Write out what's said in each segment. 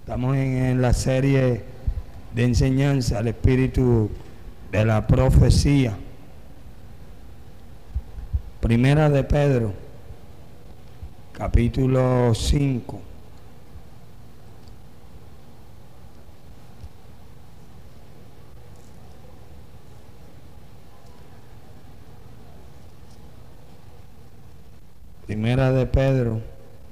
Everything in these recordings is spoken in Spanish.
Estamos en la serie de enseñanza al espíritu de la profecía. Primera de Pedro, capítulo 5. Primera de Pedro,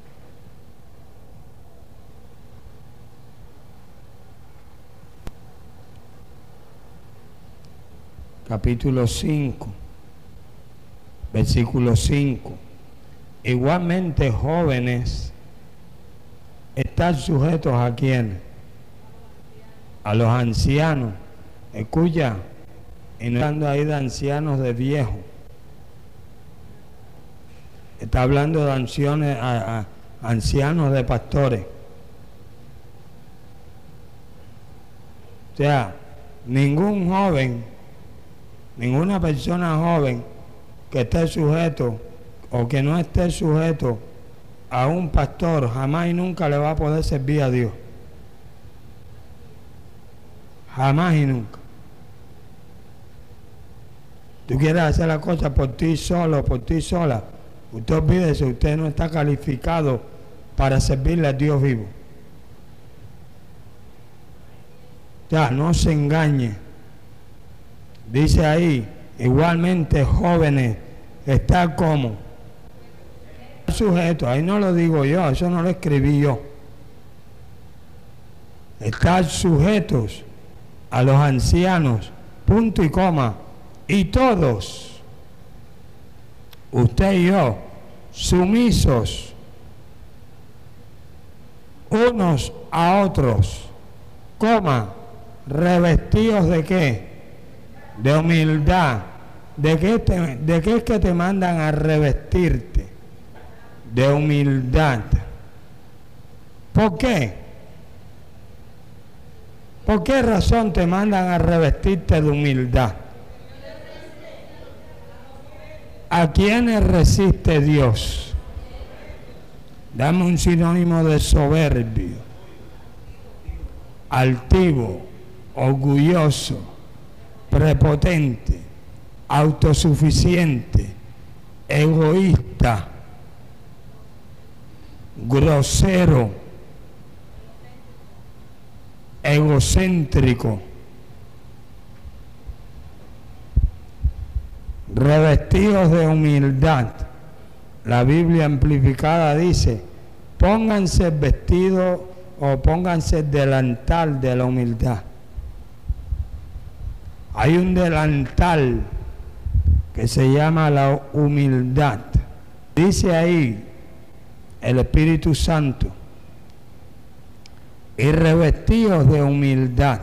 capítulo 5, versículo 5. Igualmente, jóvenes, están sujetos ¿a quién? A los ancianos. Escucha, y no hablando ahí de ancianos de viejos. Está hablando de ancianos de pastores. O sea, ningún joven, ninguna persona joven que esté sujeto o que no esté sujeto a un pastor jamás y nunca le va a poder servir a Dios. Jamás y nunca. Tú quieres hacer la cosa por ti solo, por ti sola. Usted olvídese, usted no está calificado para servirle a Dios vivo. Ya, no se engañe. Dice ahí, igualmente jóvenes, está como sujeto, ahí no lo digo yo, eso no lo escribí yo. Estar sujetos a los ancianos, punto y coma, y todos, usted y yo, sumisos unos a otros, coma, revestidos de qué, de humildad. ¿De qué es que te mandan a revestirte? De humildad. ¿Por qué? ¿Por qué razón te mandan a revestirte de humildad? ¿A quiénes resiste Dios? Dame un sinónimo de soberbio, altivo, orgulloso, prepotente, autosuficiente, egoísta, grosero, egocéntrico, revestidos de humildad. La Biblia amplificada dice, pónganse vestido o pónganse delantal de la humildad. Hay un delantal que se llama la humildad. Dice ahí el Espíritu Santo, y revestidos de humildad.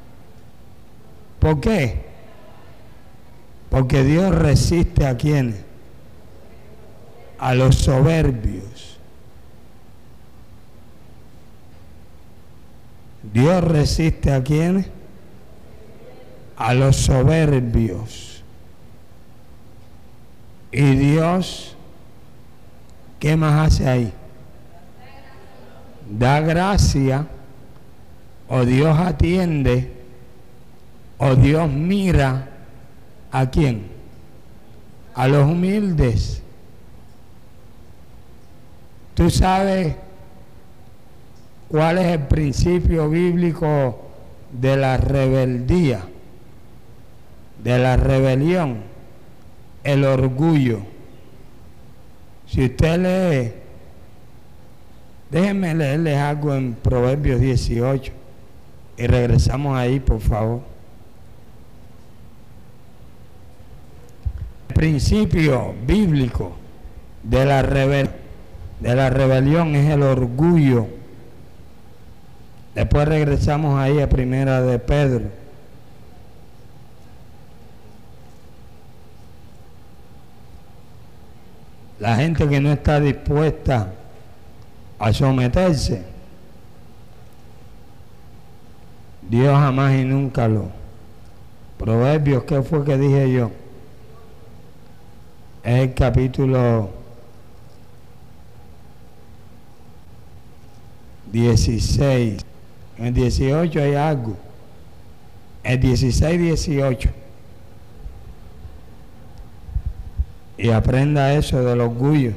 ¿Por qué? Porque Dios resiste a quienes, a los soberbios. Dios resiste a quienes, a los soberbios. Y Dios, ¿qué más hace ahí? Da gracia, o Dios atiende, o Dios mira, ¿a quién? A los humildes. ¿Tú sabes cuál es el principio bíblico de la rebeldía? De la rebelión, el orgullo. Si usted lee, déjenme leerles algo en Proverbios 18 y regresamos ahí, por favor. El principio bíblico de la rebelión es el orgullo. Después regresamos ahí a Primera de Pedro. La gente que no está dispuesta a someterse, Dios jamás y nunca lo. Proverbios, ¿qué fue que dije yo? Es el capítulo 16. En el 18 hay algo. El 16, 18. Y aprenda eso del orgullo.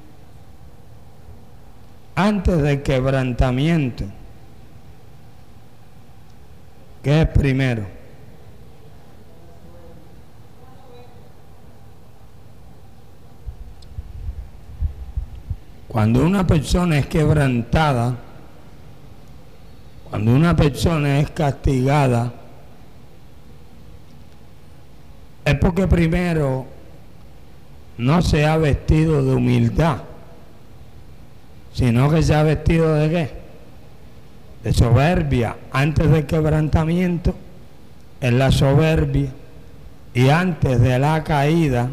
Antes del quebrantamiento, ¿qué es primero? Cuando una persona es quebrantada, cuando una persona es castigada, es porque primero no se ha vestido de humildad, sino que se ha vestido de ¿qué? De soberbia. Antes del quebrantamiento es la soberbia, y antes de la caída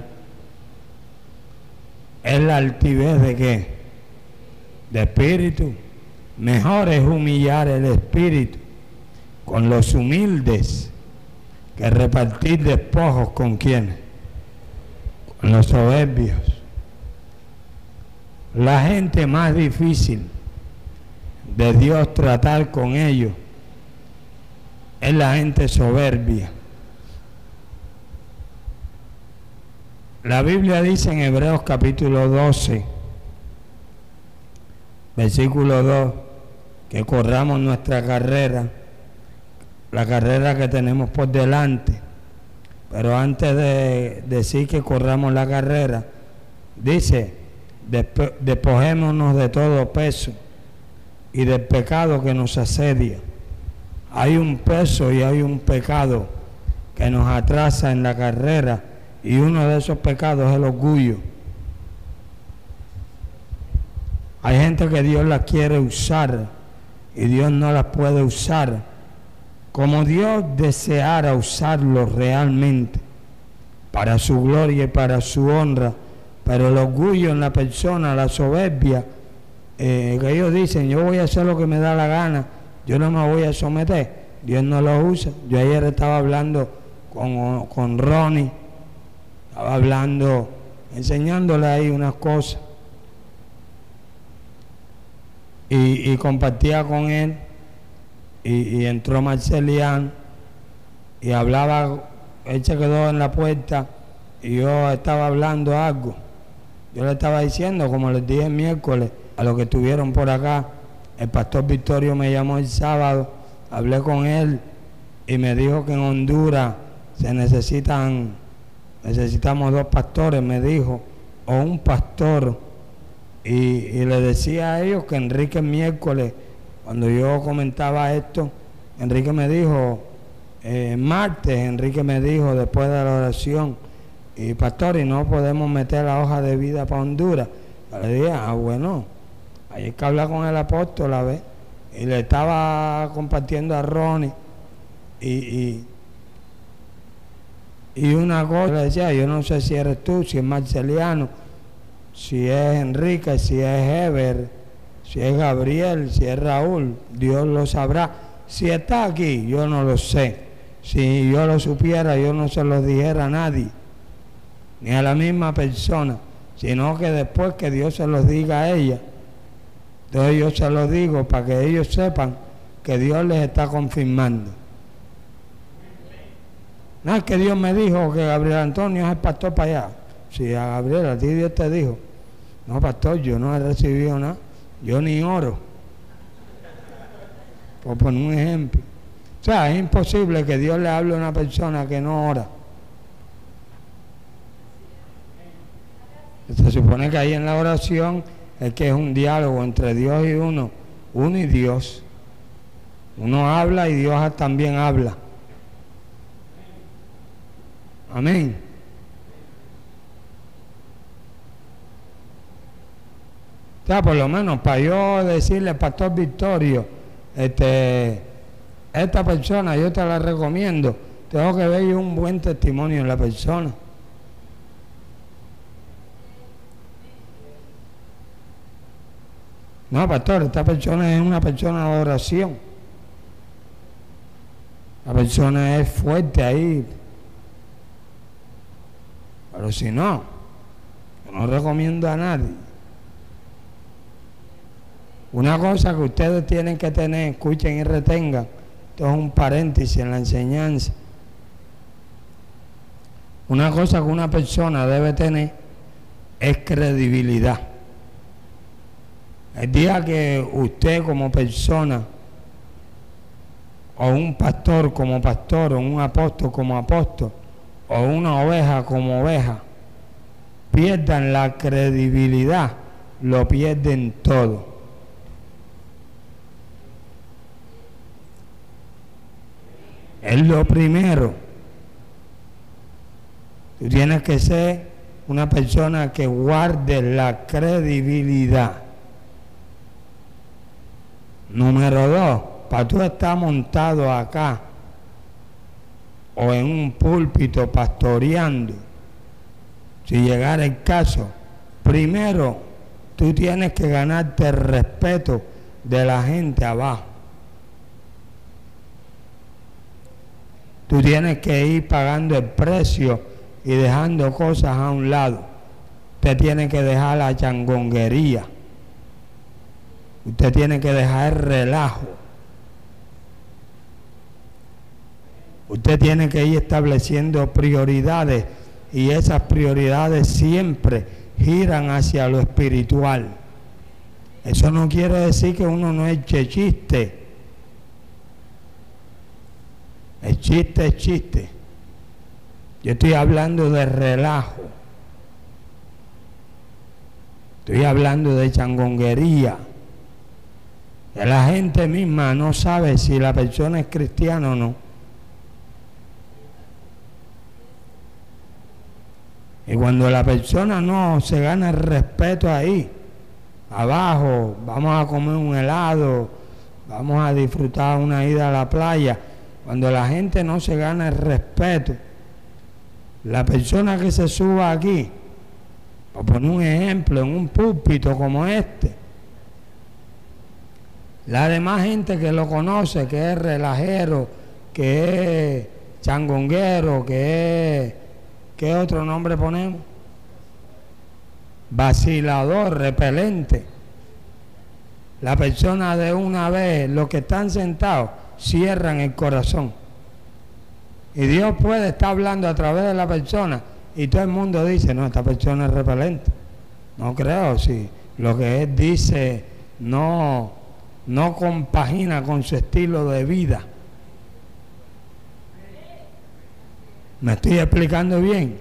es la altivez de ¿qué? De espíritu. Mejor es humillar el espíritu con los humildes que repartir despojos con quienes, con los soberbios. La gente más difícil de Dios tratar con ellos es la gente soberbia. La Biblia dice en Hebreos capítulo 12, versículo 2, que corramos nuestra carrera, la carrera que tenemos por delante. Pero antes de decir que corramos la carrera, dice, despojémonos de todo peso y del pecado que nos asedia. Hay un peso y hay un pecado que nos atrasa en la carrera, y uno de esos pecados es el orgullo. Hay gente que Dios la quiere usar y Dios no la puede usar como Dios deseara usarlo realmente para su gloria y para su honra. Pero el orgullo en la persona, la soberbia, que ellos dicen, yo voy a hacer lo que me da la gana, yo no me voy a someter, Dios no lo usa. Yo ayer estaba hablando con Ronnie, estaba hablando, enseñándole ahí unas cosas, y compartía con él, y entró Marcelian y hablaba, él se quedó en la puerta y yo estaba hablando algo. Yo le estaba diciendo, como les dije el miércoles, a los que estuvieron por acá, el pastor Victorio me llamó el sábado, hablé con él y me dijo que en Honduras necesitamos 2 pastores, me dijo, o un pastor. Y le decía a ellos que Enrique el miércoles, cuando yo comentaba esto, Enrique me dijo, martes, Enrique me dijo después de la oración, y pastor, y no podemos meter la hoja de vida para Honduras. Yo le dije, bueno, hay que hablar con el apóstol, a ver. Y le estaba compartiendo a Ronnie, y una cosa le decía, yo no sé si eres tú, si es Marceliano, si es Enrique, si es Ever, si es Gabriel, si es Raúl, Dios lo sabrá. Si está aquí, yo no lo sé. Si yo lo supiera, yo no se lo dijera a nadie, ni a la misma persona, sino que después que Dios se los diga a ella, entonces yo se lo digo para que ellos sepan que Dios les está confirmando. No es que Dios me dijo que Gabriel Antonio es el pastor para allá. Si a Gabriel, a ti Dios te dijo, no pastor, yo no he recibido nada, yo ni oro, por poner un ejemplo. O sea, es imposible que Dios le hable a una persona que no ora. Se supone que ahí en la oración es que es un diálogo entre Dios y uno y Dios. Uno habla y Dios también habla. Amén. O sea, por lo menos para yo decirle al pastor Victorio, esta persona yo te la recomiendo, tengo que ver yo un buen testimonio en la persona. No, pastor, esta persona es una persona de oración. La persona es fuerte ahí. Pero si no, yo no recomiendo a nadie. Una cosa que ustedes tienen que tener, escuchen y retengan, esto es un paréntesis en la enseñanza. Una cosa que una persona debe tener es credibilidad. El día que usted como persona, o un pastor como pastor, o un apóstol como apóstol, o una oveja como oveja, pierdan la credibilidad, lo pierden todo. Es lo primero. Tú tienes que ser una persona que guarde la credibilidad. Número 2, para tú estar montado acá o en un púlpito pastoreando, si llegara el caso, primero tú tienes que ganarte el respeto de la gente abajo. Tú tienes que ir pagando el precio y dejando cosas a un lado. Usted tiene que dejar la changonguería. Usted tiene que dejar el relajo. Usted tiene que ir estableciendo prioridades y esas prioridades siempre giran hacia lo espiritual. Eso no quiere decir que uno no eche chiste. El chiste es chiste. Yo estoy hablando de relajo. Estoy hablando de changonguería. Que la gente misma no sabe si la persona es cristiana o no. Y cuando la persona no se gana el respeto ahí, abajo, vamos a comer un helado, vamos a disfrutar una ida a la playa, cuando la gente no se gana el respeto, la persona que se suba aquí, por poner un ejemplo, en un púlpito como este, la demás gente que lo conoce, que es relajero, que es changonguero, que es, ¿qué otro nombre ponemos? Vacilador, repelente. La persona de una vez, los que están sentados, cierran el corazón. Y Dios puede estar hablando a través de la persona y todo el mundo dice, no, esta persona es repelente. No creo, si lo que él dice no compagina con su estilo de vida. ¿Me estoy explicando bien?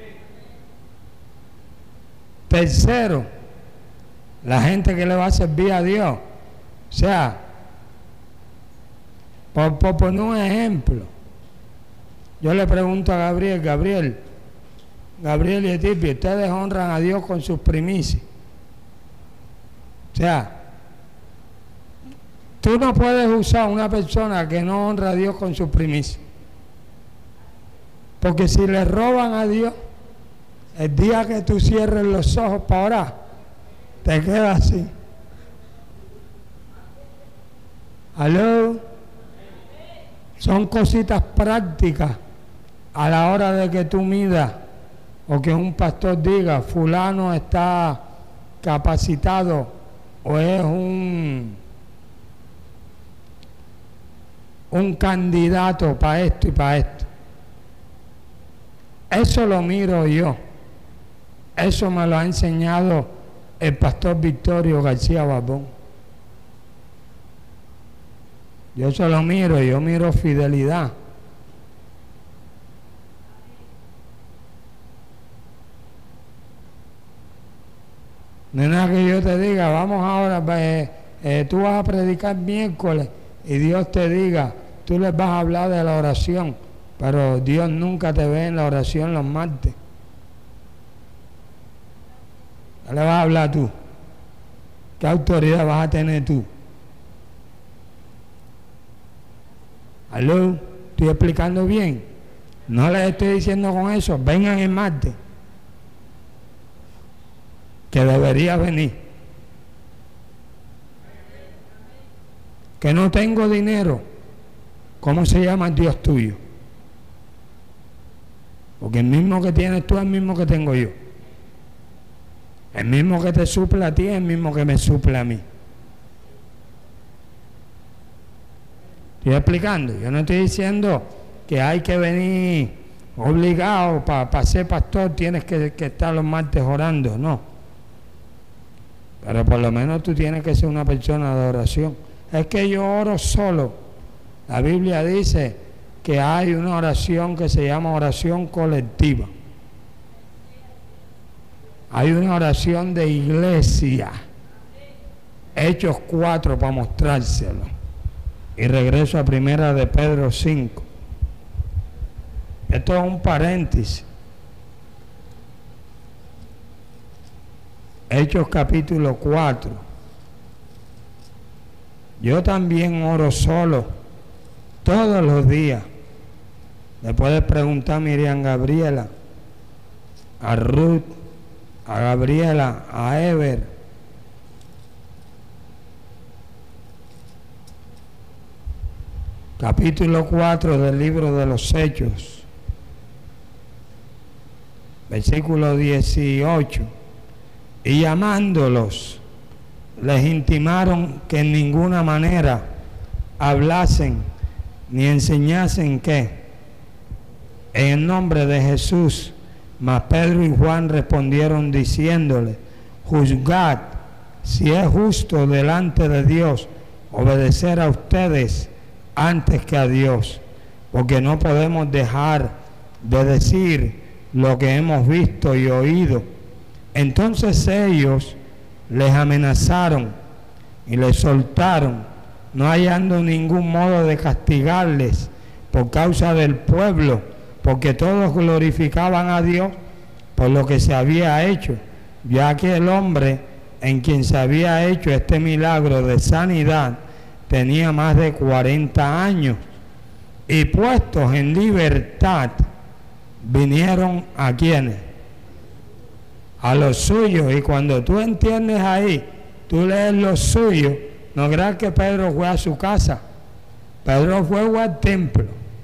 Tercero, la gente que le va a servir a Dios. O sea, por poner un ejemplo, yo le pregunto a Gabriel y Etipio, ustedes honran a Dios con sus primicias. O sea, tú no puedes usar una persona que no honra a Dios con sus primicias. Porque si le roban a Dios, el día que tú cierres los ojos para orar, te quedas así. ¿Aló? Son cositas prácticas a la hora de que tú midas o que un pastor diga, fulano está capacitado o es un candidato para esto y para esto. Eso lo miro yo. Eso me lo ha enseñado el pastor Victorio García Barbón. Yo se lo miro, yo miro fidelidad. No es nada que yo te diga, vamos ahora, tú vas a predicar miércoles y Dios te diga, tú les vas a hablar de la oración, pero Dios nunca te ve en la oración los martes. ¿Qué le vas a hablar tú? ¿Qué autoridad vas a tener tú? ¿Aló? ¿Estoy explicando bien? No les estoy diciendo con eso, vengan el martes, que debería venir. Que no tengo dinero, ¿cómo se llama el Dios tuyo? Porque el mismo que tienes tú es el mismo que tengo yo. El mismo que te suple a ti es el mismo que me suple a mí. Estoy explicando. Yo no estoy diciendo que hay que venir obligado para ser pastor, tienes que estar los martes orando, no. Pero por lo menos tú tienes que ser una persona de oración. Es que yo oro solo. La Biblia dice que hay una oración que se llama oración colectiva. Hay una oración de iglesia. Hechos 4 para mostrárselo. Y regreso a primera de Pedro 5. Esto es un paréntesis. Hechos capítulo 4. Yo también oro solo todos los días. Le puedes preguntar a Miriam Gabriela, a Ruth, a Gabriela, a Ever. Capítulo 4 del libro de los Hechos, versículo 18. Y llamándolos, les intimaron que en ninguna manera hablasen ni enseñasen que en el nombre de Jesús. Mas Pedro y Juan respondieron diciéndole: juzgad si es justo delante de Dios obedecer a ustedes antes que a Dios, porque no podemos dejar de decir lo que hemos visto y oído. Entonces ellos les amenazaron y les soltaron, no hallando ningún modo de castigarles por causa del pueblo, porque todos glorificaban a Dios por lo que se había hecho, ya que el hombre en quien se había hecho este milagro de sanidad tenía más de 40 años. Y puestos en libertad, vinieron a quienes, a los suyos. Y cuando tú entiendes ahí, tú lees los suyos, no creas que Pedro fue a su casa. Pedro fue al templo.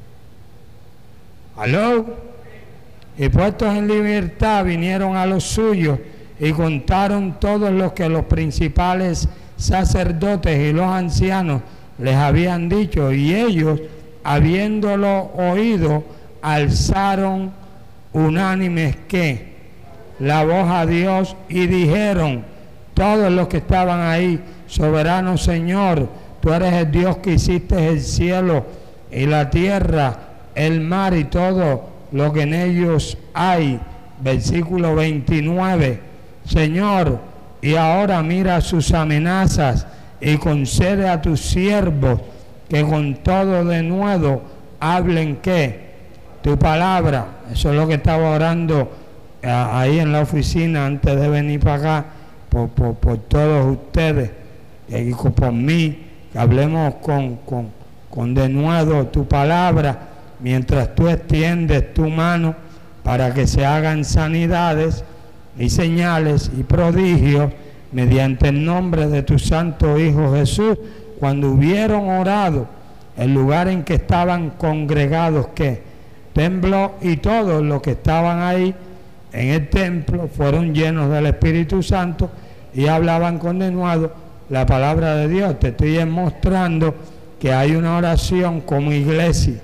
¿Aló? Y puestos en libertad vinieron a los suyos y contaron todos los que los principales sacerdotes y los ancianos les habían dicho, y ellos, habiéndolo oído, alzaron unánimes que la voz a Dios y dijeron, todos los que estaban ahí: soberano Señor, tú eres el Dios que hiciste el cielo y la tierra, el mar y todo lo que en ellos hay. Versículo 29. Señor, y ahora mira sus amenazas y concede a tus siervos que con todo denuedo hablen que tu palabra. Eso es lo que estaba orando ahí en la oficina antes de venir para acá, por todos ustedes y por mí, que hablemos con denuedo tu palabra, mientras tú extiendes tu mano para que se hagan sanidades y señales y prodigios mediante el nombre de tu santo Hijo Jesús. Cuando hubieron orado, el lugar en que estaban congregados que tembló, y todos los que estaban ahí en el templo fueron llenos del Espíritu Santo y hablaban con denuedo la palabra de Dios. Te estoy mostrando que hay una oración como iglesia.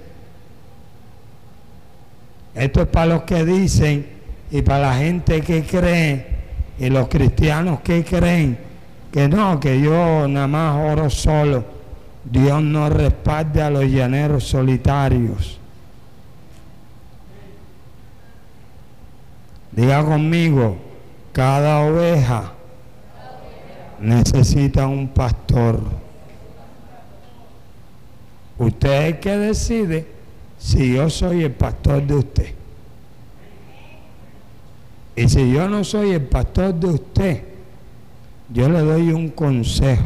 Esto es para los que dicen y para la gente que cree y los cristianos que creen que no, que yo nada más oro solo. Dios no respalda a los llaneros solitarios. Diga conmigo, cada oveja necesita un pastor. Usted es el que decide si yo soy el pastor de usted. Y si yo no soy el pastor de usted, yo le doy un consejo.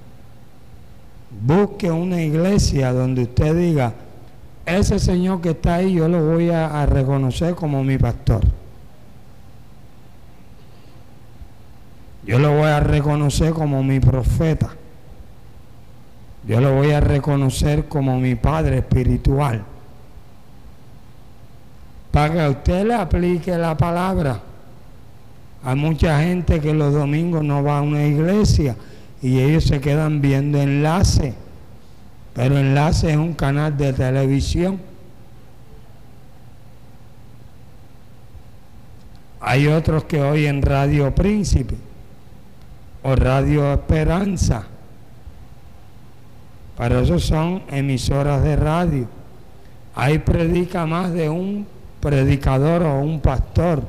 Busque una iglesia donde usted diga, ese señor que está ahí yo lo voy a reconocer como mi pastor. Yo lo voy a reconocer como mi profeta. Yo lo voy a reconocer como mi padre espiritual. Para que usted le aplique la palabra. Hay mucha gente que los domingos no va a una iglesia y ellos se quedan viendo enlaces. pero Enlace es un canal de televisión. Hay otros que oyen Radio Príncipe o Radio Esperanza, pero esos son emisoras de radio. Ahí predica más de un predicador o un pastor.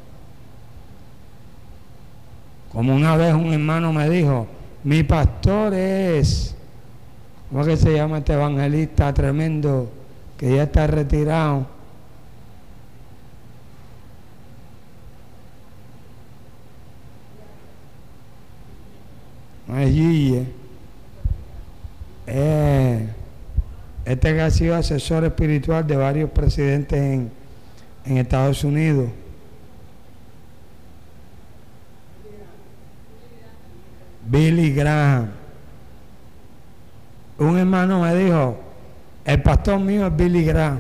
Como una vez un hermano me dijo, mi pastor es, ¿cómo es que se llama este evangelista tremendo que ya está retirado? No es Guille. Este que ha sido asesor espiritual de varios presidentes en Estados Unidos. Billy Graham. Un hermano me dijo, el pastor mío es Billy Graham.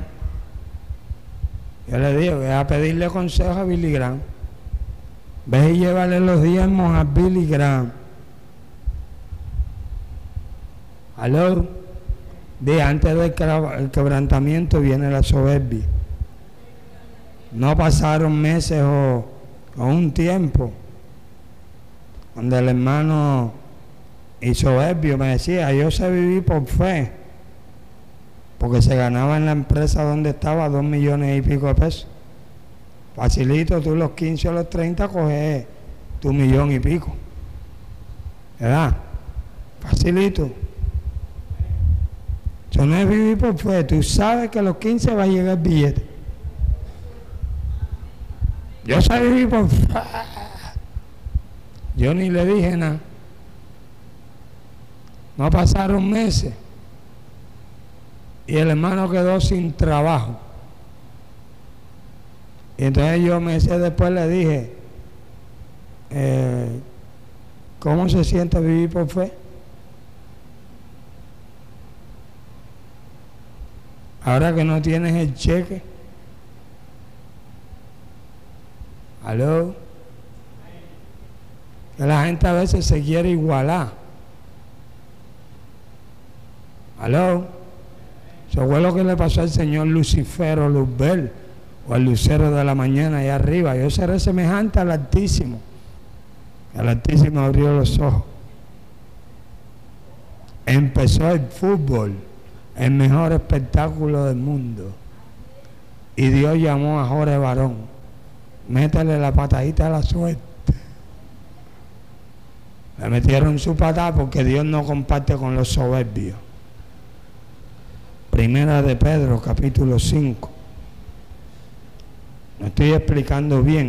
Yo le digo, voy a pedirle consejo a Billy Graham. Ve y llévale los diezmos a Billy Graham. ¿Aló? De antes del quebrantamiento viene la soberbia. No pasaron meses o un tiempo donde el hermano y soberbio me decía, yo sé vivir por fe, porque se ganaba en la empresa donde estaba 2 millones y pico de pesos. Facilito, tú los 15 o los 30 coges tu 1 millón y pico, ¿verdad? Facilito. Eso no es vivir por fe. Tú sabes que a los 15 va a llegar el billete. Yo sé vivir por fe. Yo ni le dije nada. No pasaron meses y el hermano quedó sin trabajo. Y entonces yo meses después le dije, ¿cómo se siente vivir por fe? Ahora que no tienes el cheque. ¿Aló? Que la gente a veces se quiere igualar. ¿Aló? Eso fue lo que le pasó al señor Lucifero Luzbel, o al lucero de la mañana allá arriba. Yo seré semejante al Altísimo. El Altísimo abrió los ojos. Empezó el fútbol, el mejor espectáculo del mundo. Y Dios llamó a Jorge Barón. Métele la patadita a la suerte. Le metieron su patada porque Dios no comparte con los soberbios. Primera de Pedro, capítulo 5. Me estoy explicando bien.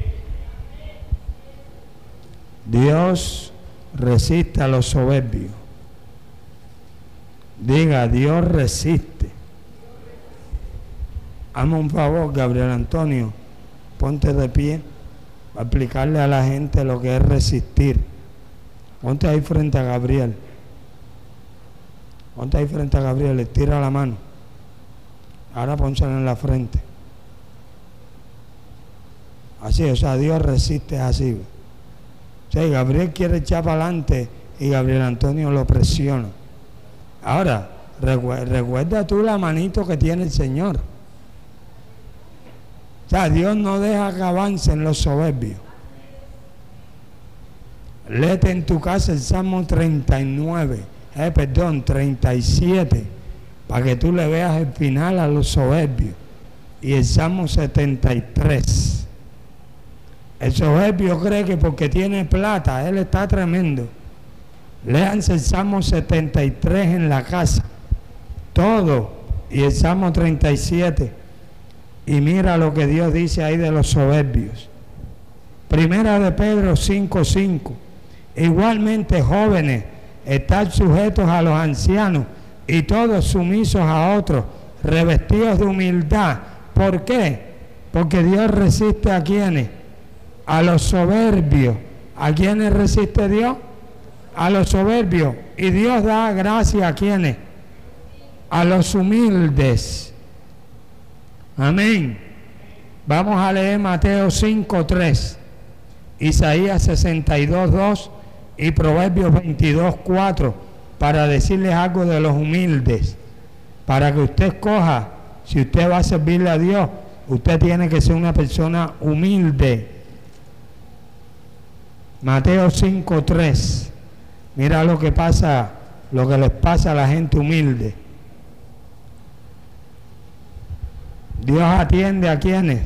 Dios resiste a los soberbios. Diga, Dios resiste. Hazme un favor, Gabriel Antonio, ponte de pie para explicarle a la gente lo que es resistir. Ponte ahí frente a Gabriel. Ponte ahí frente a Gabriel, le tira la mano. Ahora pónsela en la frente. Así, o sea, Dios resiste así. O sea, Gabriel quiere echar para adelante y Gabriel Antonio lo presiona. Ahora, recuerda tú la manito que tiene el Señor. O sea, Dios no deja que avancen los soberbios. Léete en tu casa el Salmo 37, para que tú le veas el final a los soberbios. Y el Salmo 73. El soberbio cree que porque tiene plata, él está tremendo. Léanse el Salmo 73 en la casa, todo, y el Salmo 37, y mira lo que Dios dice ahí de los soberbios. Primera de Pedro 5:5. Igualmente, jóvenes, estad sujetos a los ancianos y todos sumisos a otros, revestidos de humildad. ¿Por qué? Porque Dios resiste a quienes, a los soberbios. ¿A quiénes resiste Dios? A los soberbios. Y Dios da gracia a quienes, a los humildes. Amén. Vamos a leer Mateo 5:3, Isaías 62:2 y Proverbios 22:4. para decirles algo de los humildes, para que usted escoja. Si usted va a servirle a Dios, usted tiene que ser una persona humilde. Mateo 5:3. Mira lo que pasa, lo que les pasa a la gente humilde. Dios atiende a quienes.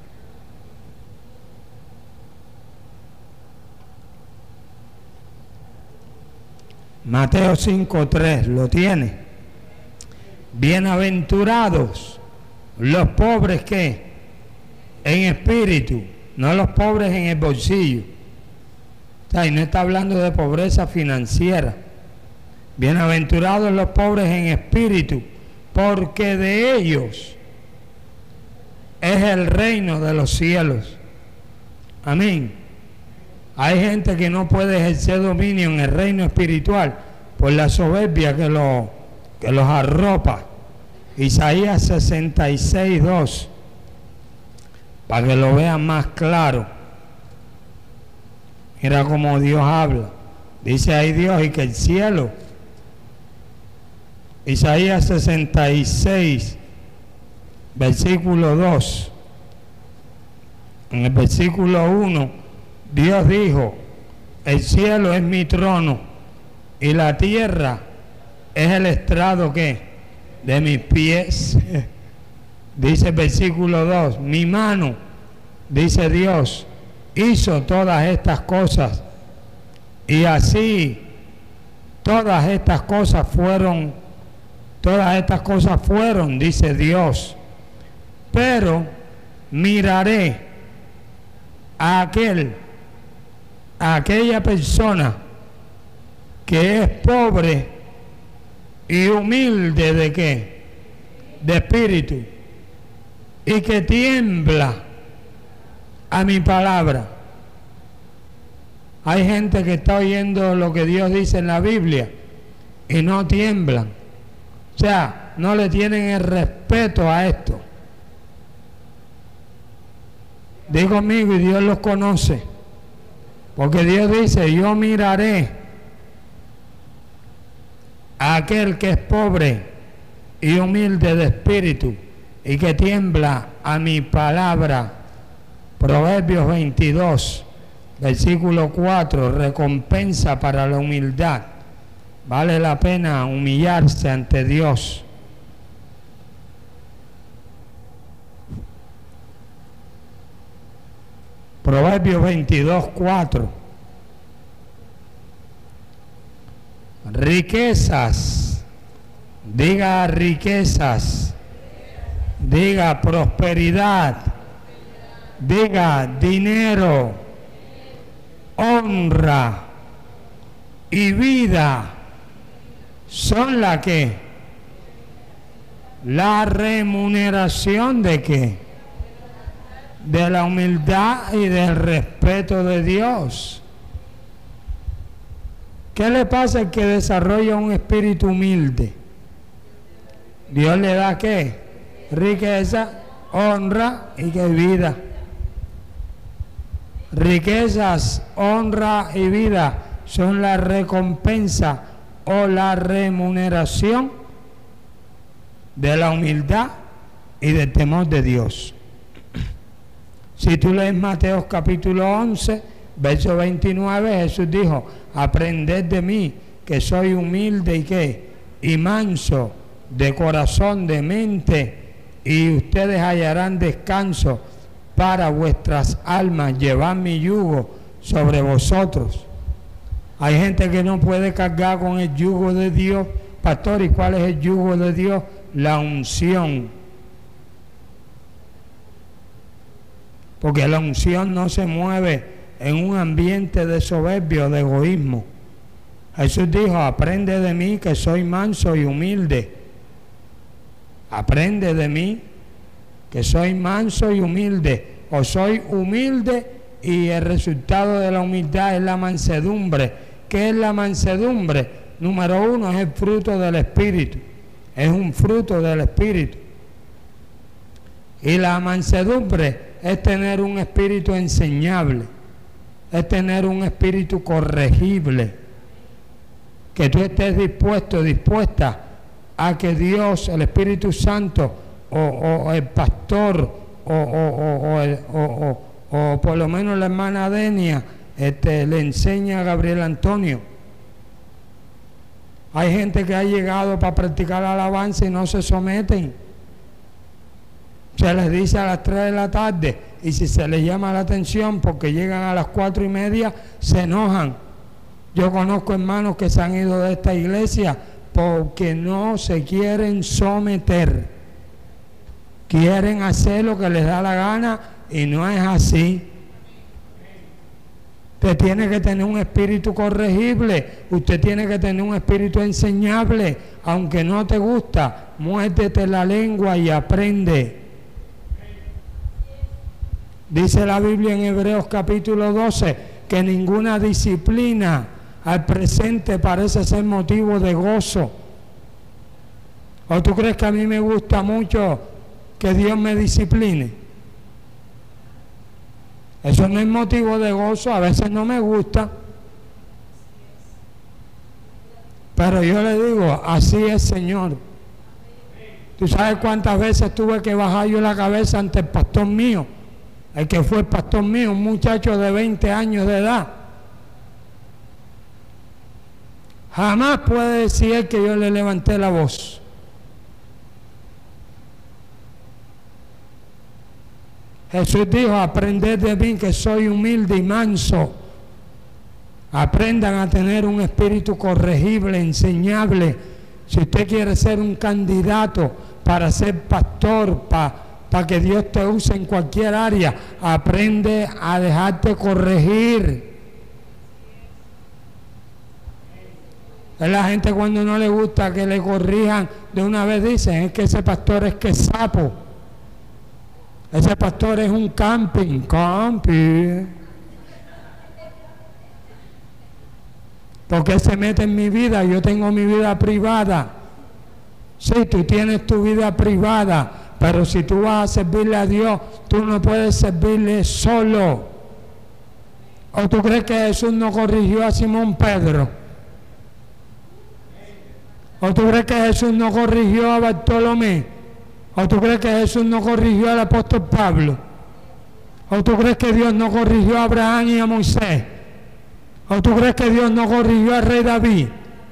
Mateo 5:3, ¿lo tiene? Bienaventurados los pobres que en espíritu, no los pobres en el bolsillo. O sea, y no está hablando de pobreza financiera. Bienaventurados los pobres en espíritu, porque de ellos es el reino de los cielos. Amén. Hay gente que no puede ejercer dominio en el reino espiritual por la soberbia que los arropa. Isaías 66:2, para que lo vean más claro. Mira cómo Dios habla. Dice ahí Dios, y que el cielo. Isaías 66, versículo 2. En el versículo 1, Dios dijo: el cielo es mi trono y la tierra es el estrado ¿qué? De mis pies. Dice el versículo 2, mi mano, dice Dios, hizo todas estas cosas, y así todas estas cosas fueron, dice Dios. Pero miraré a aquella persona que es pobre y humilde ¿de qué? De espíritu, y que tiembla a mi palabra. Hay gente que está oyendo lo que Dios dice en la Biblia y no tiemblan. O sea, no le tienen el respeto a esto. Di conmigo, y Dios los conoce. Porque Dios dice: yo miraré a aquel que es pobre y humilde de espíritu y que tiembla a mi palabra. Proverbios 22, versículo 4, recompensa para la humildad. Vale la pena humillarse ante Dios. Proverbios 22, 4. Riquezas, diga riquezas, diga prosperidad, diga dinero, honra y vida son la que, la remuneración de qué, de la humildad y del respeto de Dios. ¿Qué le pasa al que desarrolla un espíritu humilde? Dios le da ¿qué? Riqueza, honra y qué vida. Riquezas, honra y vida son la recompensa o la remuneración de la humildad y del temor de Dios. Si tú lees Mateo capítulo 11, verso 29, Jesús dijo: aprended de mí, que soy humilde y ¿qué? Y manso de corazón, de mente, y ustedes hallarán descanso para vuestras almas. Llevad mi yugo sobre vosotros. Hay gente que no puede cargar con el yugo de Dios. Pastor, ¿y cuál es el yugo de Dios? La unción. Porque la unción no se mueve en un ambiente de soberbia o de egoísmo. Jesús dijo: aprende de mí, que soy manso y humilde. Aprende de mí, que soy manso y humilde. O soy humilde y el resultado de la humildad es la mansedumbre. ¿Qué es la mansedumbre? Número uno, es el fruto del Espíritu. Es un fruto del Espíritu. Y la mansedumbre es tener un espíritu enseñable, es tener un espíritu corregible. que tú estés dispuesto, dispuesta a que Dios, el Espíritu Santo, o el pastor, o por lo menos la hermana Denia, le enseña a Gabriel Antonio. Hay gente que ha llegado para practicar la alabanza y no se someten. Se les dice a las 3 de la tarde y si se les llama la atención porque llegan a las 4:30, se enojan. Yo conozco hermanos que se han ido de esta iglesia porque no se quieren someter. Quieren hacer lo que les da la gana y no es así. Usted tiene que tener un espíritu corregible, usted tiene que tener un espíritu enseñable. Aunque no te gusta, muérdete la lengua y aprende. Dice la Biblia en Hebreos capítulo 12 que ninguna disciplina al presente parece ser motivo de gozo. ¿O tú crees que a mí me gusta mucho que Dios me discipline? Eso no es motivo de gozo, a veces no me gusta. Pero yo le digo, así es, Señor. ¿Tú sabes cuántas veces tuve que bajar yo la cabeza ante el pastor mío? El que fue el pastor mío, un muchacho de 20 años de edad. Jamás puede decir él que yo le levanté la voz. Jesús dijo, aprended de mí que soy humilde y manso. Aprendan a tener un espíritu corregible, enseñable. Si usted quiere ser un candidato para ser pastor, para que Dios te use en cualquier área, aprende a dejarte corregir. Es la gente cuando no le gusta que le corrijan, de una vez dicen, es que ese pastor es que es sapo. Ese pastor es un camping. Porque se mete en mi vida, yo tengo mi vida privada. Sí, tú tienes tu vida privada, pero si tú vas a servirle a Dios, tú no puedes servirle solo. ¿O tú crees que Jesús no corrigió a Simón Pedro? ¿O tú crees que Jesús no corrigió a Bartolomé? ¿O tú crees que Jesús no corrigió al apóstol Pablo? ¿O tú crees que Dios no corrigió a Abraham y a Moisés? ¿O tú crees que Dios no corrigió al rey David?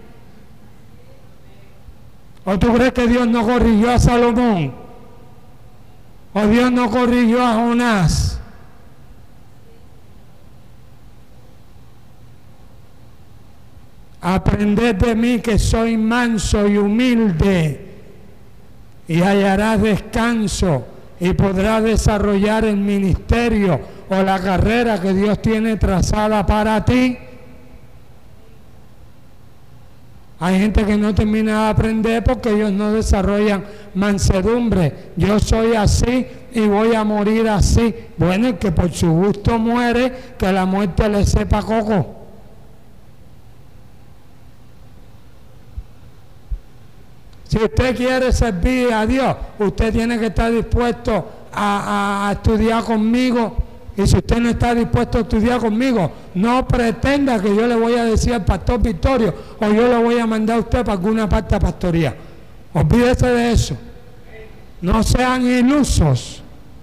¿O tú crees que Dios no corrigió a Salomón? ¿O Dios no corrigió a Jonás? Aprended de mí que soy manso y humilde, y hallarás descanso y podrás desarrollar el ministerio o la carrera que Dios tiene trazada para ti. Hay gente que no termina de aprender porque ellos no desarrollan mansedumbre. Yo soy así y voy a morir así. Bueno, el que por su gusto muere, que la muerte le sepa coco. Si usted quiere servir a Dios, usted tiene que estar dispuesto a estudiar conmigo. Y si usted no está dispuesto a estudiar conmigo, no pretenda que yo le voy a decir al pastor Victorio o yo le voy a mandar a usted para alguna parte a pastoría. Olvídese de eso. No sean ilusos.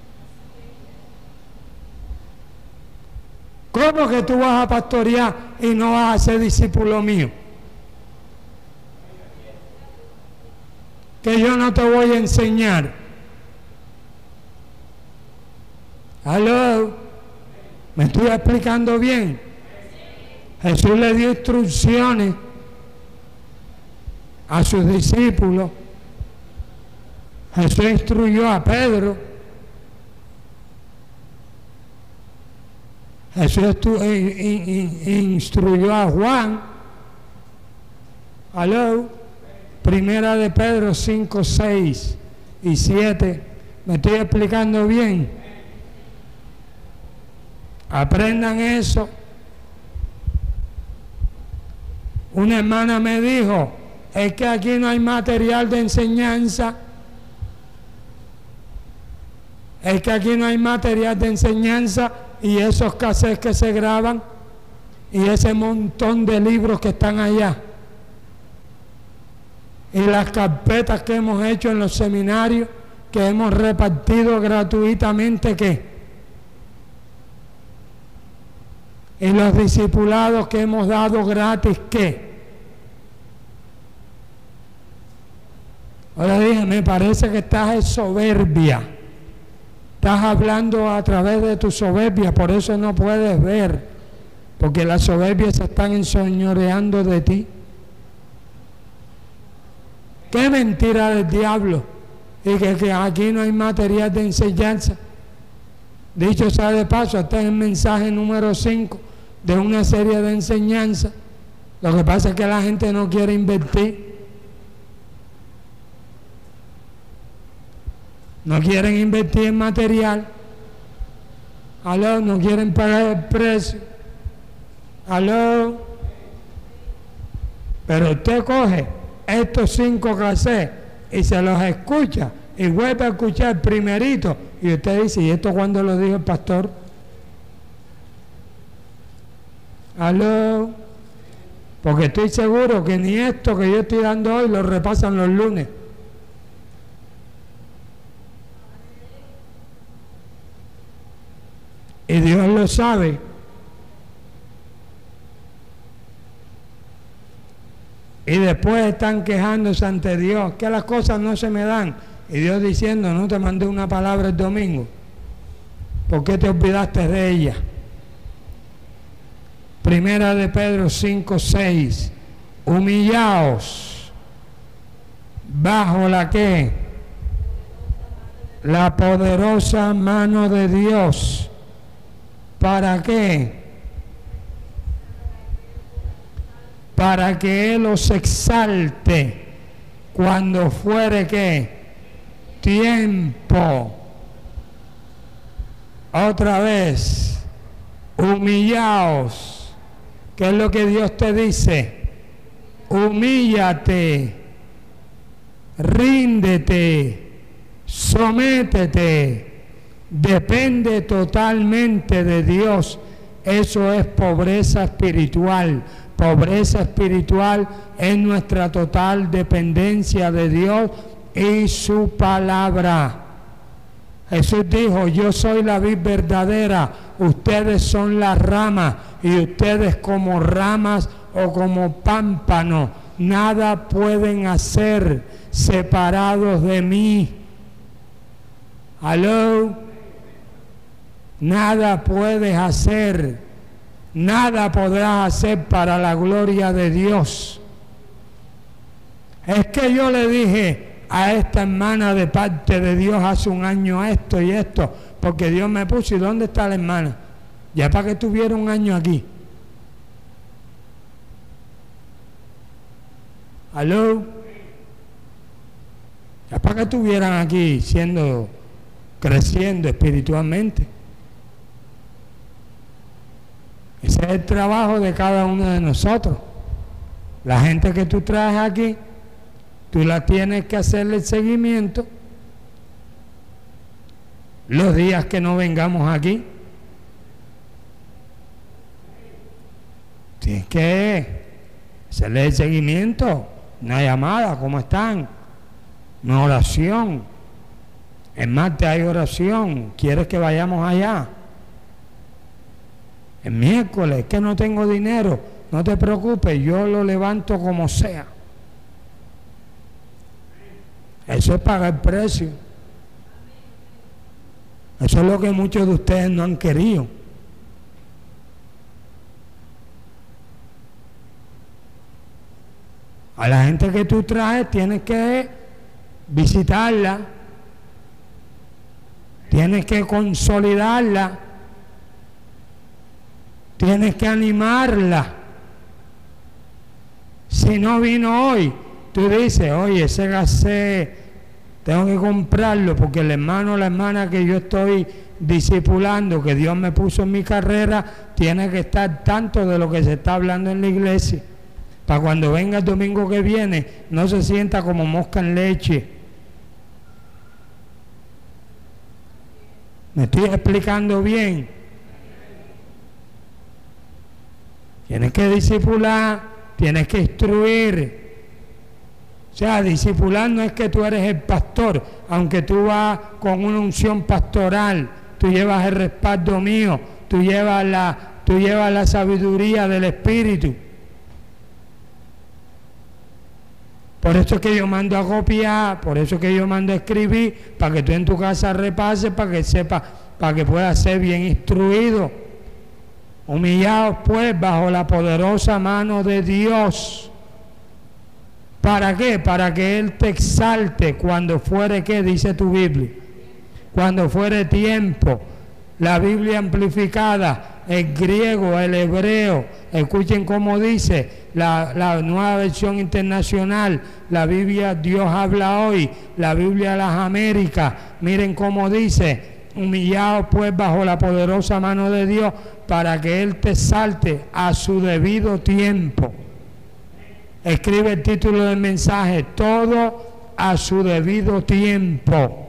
¿Cómo que tú vas a pastorear y no vas a ser discípulo mío? Que yo no te voy a enseñar. ¿Aló? ¿Me estoy explicando bien? Jesús le dio instrucciones a sus discípulos. Jesús instruyó a Pedro. Jesús instruyó a Juan. ¿Aló? Primera de Pedro 5, 6 y 7. ¿Me estoy explicando bien? Aprendan eso. Una hermana me dijo, es que aquí no hay material de enseñanza. Es que aquí no hay material de enseñanza y esos cassettes que se graban y ese montón de libros que están allá. y las carpetas que hemos hecho en los seminarios, que hemos repartido gratuitamente, ¿qué? Y los discipulados que hemos dado gratis, ¿qué? Ahora dije, me parece que estás en soberbia. Estás hablando a través de tu soberbia, por eso no puedes ver, porque las soberbias se están enseñoreando de ti. ¡Qué mentira del diablo! Y que aquí no hay material de enseñanza. Dicho sea de paso, este es el mensaje número 5 de una serie de enseñanzas. Lo que pasa es que la gente no quiere invertir. No quieren invertir en material. Aló, no quieren pagar el precio. Aló. Pero usted coge estos 5 cassettes y se los escucha y vuelve a escuchar el primerito y usted dice, ¿y esto cuándo lo dijo el pastor? Aló. Porque estoy seguro que ni esto que yo estoy dando hoy lo repasan los lunes. Y Dios lo sabe. Y después están quejándose ante Dios, que las cosas no se me dan. Y Dios diciendo, no te mandé una palabra el domingo. ¿Por qué te olvidaste de ella? Primera de Pedro 5:6. Humillaos bajo la que la poderosa mano de Dios. ¿Para qué? Para que Él os exalte cuando fuere ¿qué? Tiempo. Otra vez, humillaos. ¿Qué es lo que Dios te dice? Humíllate, ríndete, sométete. Depende totalmente de Dios. Eso es pobreza espiritual. Pobreza espiritual es nuestra total dependencia de Dios y su palabra. Jesús dijo, yo soy la vid verdadera, ustedes son las ramas, y ustedes como ramas o como pámpanos, nada pueden hacer separados de mí. ¿Aló? Nada puedes hacer, nada podrás hacer para la gloria de Dios. Es que yo le dije a esta hermana de parte de Dios hace un año esto y esto, porque Dios me puso. ¿Y dónde está la hermana? Ya para que estuviera un año aquí. ¿Aló? Ya para que estuvieran aquí creciendo espiritualmente. Ese es el trabajo de cada uno de nosotros. La gente que tú traes aquí, tú la tienes que hacerle el seguimiento los días que no vengamos aquí. Tienes que hacerle el seguimiento, una llamada, ¿cómo están? Una oración. El martes hay oración, ¿quieres que vayamos allá? El miércoles, que no tengo dinero, no te preocupes, yo lo levanto como sea. Eso es pagar el precio. Eso es lo que muchos de ustedes no han querido. A la gente que tú traes tienes que visitarla, tienes que consolidarla, tienes que animarla. Si no vino hoy, tú dices, oye, ese gasé tengo que comprarlo porque el hermano o la hermana que yo estoy discipulando, que Dios me puso en mi carrera, tiene que estar tanto de lo que se está hablando en la iglesia, para cuando venga el domingo que viene no se sienta como mosca en leche. ¿Me estoy explicando bien? Tienes que discipular, tienes que instruir. O sea, discipular no es que tú eres el pastor, aunque tú vas con una unción pastoral, tú llevas el respaldo mío, tú llevas la sabiduría del Espíritu. Por eso es que yo mando a copiar, por eso es que yo mando a escribir, para que tú en tu casa repases, para que sepas, para que puedas ser bien instruido. Humillaos pues bajo la poderosa mano de Dios. ¿Para qué? Para que Él te exalte cuando fuere, ¿qué dice tu Biblia? Cuando fuere tiempo. La Biblia amplificada, el griego, el hebreo, escuchen cómo dice la Nueva Versión Internacional, la Biblia Dios habla hoy, la Biblia de las Américas, miren cómo dice: humillaos pues bajo la poderosa mano de Dios para que Él te exalte a su debido tiempo. Escribe el título del mensaje: todo a su debido tiempo.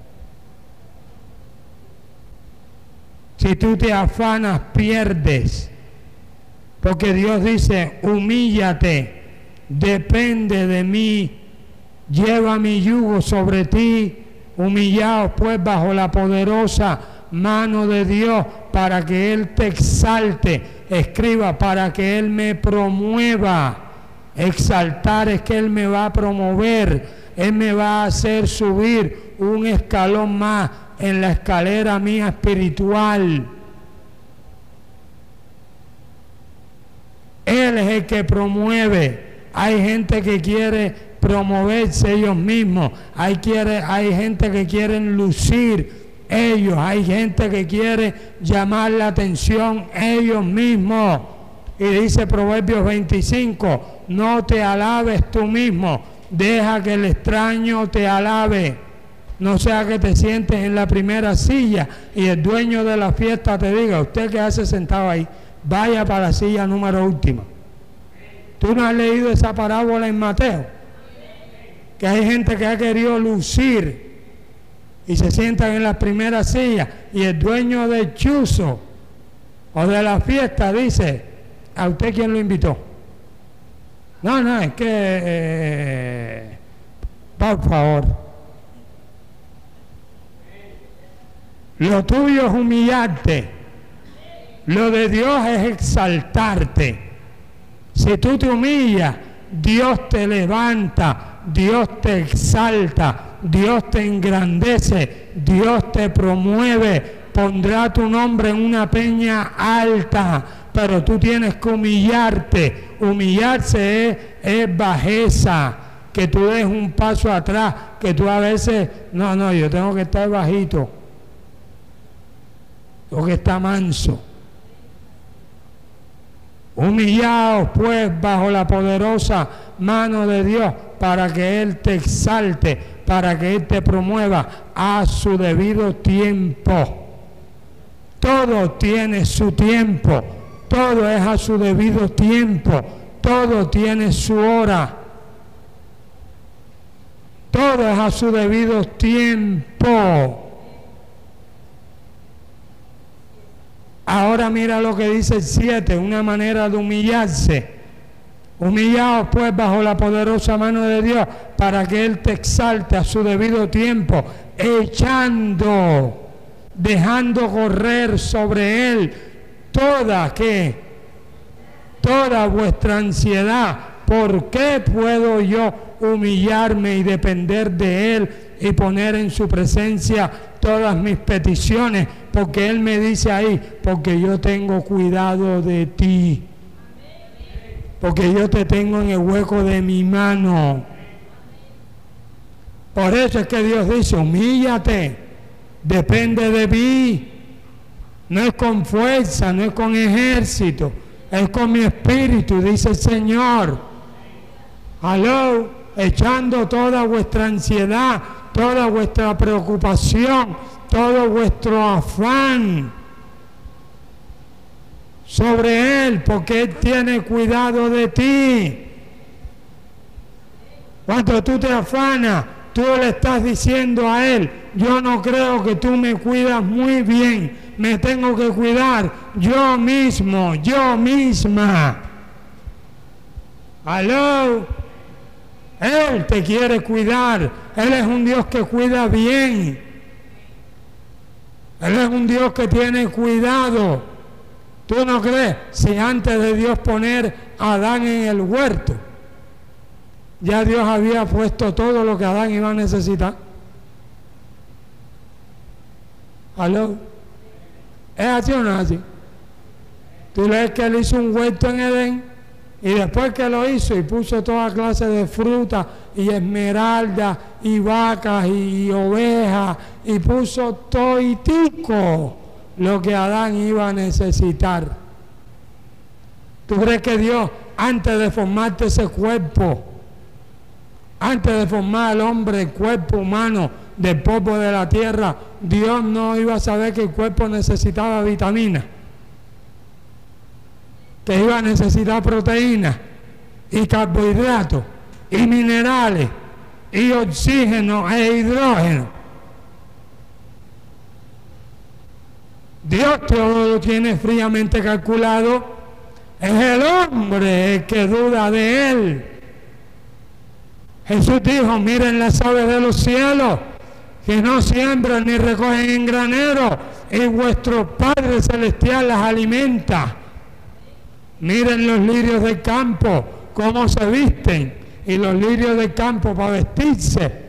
Si tú te afanas, pierdes. Porque Dios dice: humíllate, depende de mí, lleva mi yugo sobre ti. Humillaos pues bajo la poderosa mano de Dios para que Él te exalte. Escriba: para que Él me promueva. Exaltar es que Él me va a promover, Él me va a hacer subir un escalón más en la escalera mía espiritual. Él es el que promueve. Hay gente que quiere promoverse ellos mismos, hay gente que quieren lucir ellos, hay gente que quiere llamar la atención ellos mismos. Y dice Proverbios 25, no te alabes tú mismo, deja que el extraño te alabe. No sea que te sientes en la primera silla y el dueño de la fiesta te diga: usted que hace sentado ahí, vaya para la silla número última. ¿Tú no has leído esa parábola en Mateo? Que hay gente que ha querido lucir y se sientan en la primera silla y el dueño del chuzo o de la fiesta dice: ¿a usted quién lo invitó? No, es que por favor, lo tuyo es humillarte, lo de Dios es exaltarte. Si tú te humillas, Dios te levanta, Dios te exalta, Dios te engrandece, Dios te promueve, pondrá tu nombre en una peña alta. Pero tú tienes que humillarte. Humillarse es bajeza, que tú des un paso atrás, que tú a veces, no, yo tengo que estar bajito, tengo que estar manso. Humillaos pues bajo la poderosa mano de Dios para que Él te exalte, para que Él te promueva a su debido tiempo. Todo tiene su tiempo. Todo es a su debido tiempo, todo tiene su hora, todo es a su debido tiempo. Ahora mira lo que dice el 7, una manera de humillarse. Humillaos pues bajo la poderosa mano de Dios para que Él te exalte a su debido tiempo, dejando correr sobre Él toda vuestra ansiedad. ¿Por qué puedo yo humillarme y depender de Él y poner en su presencia todas mis peticiones? Porque Él me dice ahí: porque yo tengo cuidado de ti, porque yo te tengo en el hueco de mi mano. Por eso es que Dios dice: humíllate, depende de mí. No es con fuerza, no es con ejército, es con mi espíritu, dice el Señor. Aló, echando toda vuestra ansiedad, toda vuestra preocupación, todo vuestro afán sobre Él, porque Él tiene cuidado de ti. Cuando tú te afanas, tú le estás diciendo a Él: yo no creo que tú me cuidas muy bien, me tengo que cuidar yo mismo, yo misma. Aló. Él te quiere cuidar. Él es un Dios que cuida bien. Él es un Dios que tiene cuidado. ¿Tú no crees? Si antes de Dios poner a Adán en el huerto, ya Dios había puesto todo lo que Adán iba a necesitar. ¿Aló? ¿Es así o no es así? Tú lees que él hizo un huerto en Edén, y después que lo hizo y puso toda clase de fruta y esmeraldas y vacas y ovejas, y puso toitico lo que Adán iba a necesitar. ¿Tú crees que Dios, antes de formarte ese cuerpo, antes de formar al hombre, el cuerpo humano del polvo de la tierra, Dios no iba a saber que el cuerpo necesitaba vitaminas, que iba a necesitar proteínas y carbohidratos y minerales y oxígeno e hidrógeno? Dios todo lo tiene fríamente calculado. Es el hombre el que duda de él. Jesús dijo: miren las aves de los cielos, que no siembran ni recogen en granero, y vuestro Padre Celestial las alimenta. Miren los lirios del campo, cómo se visten, y los lirios del campo para vestirse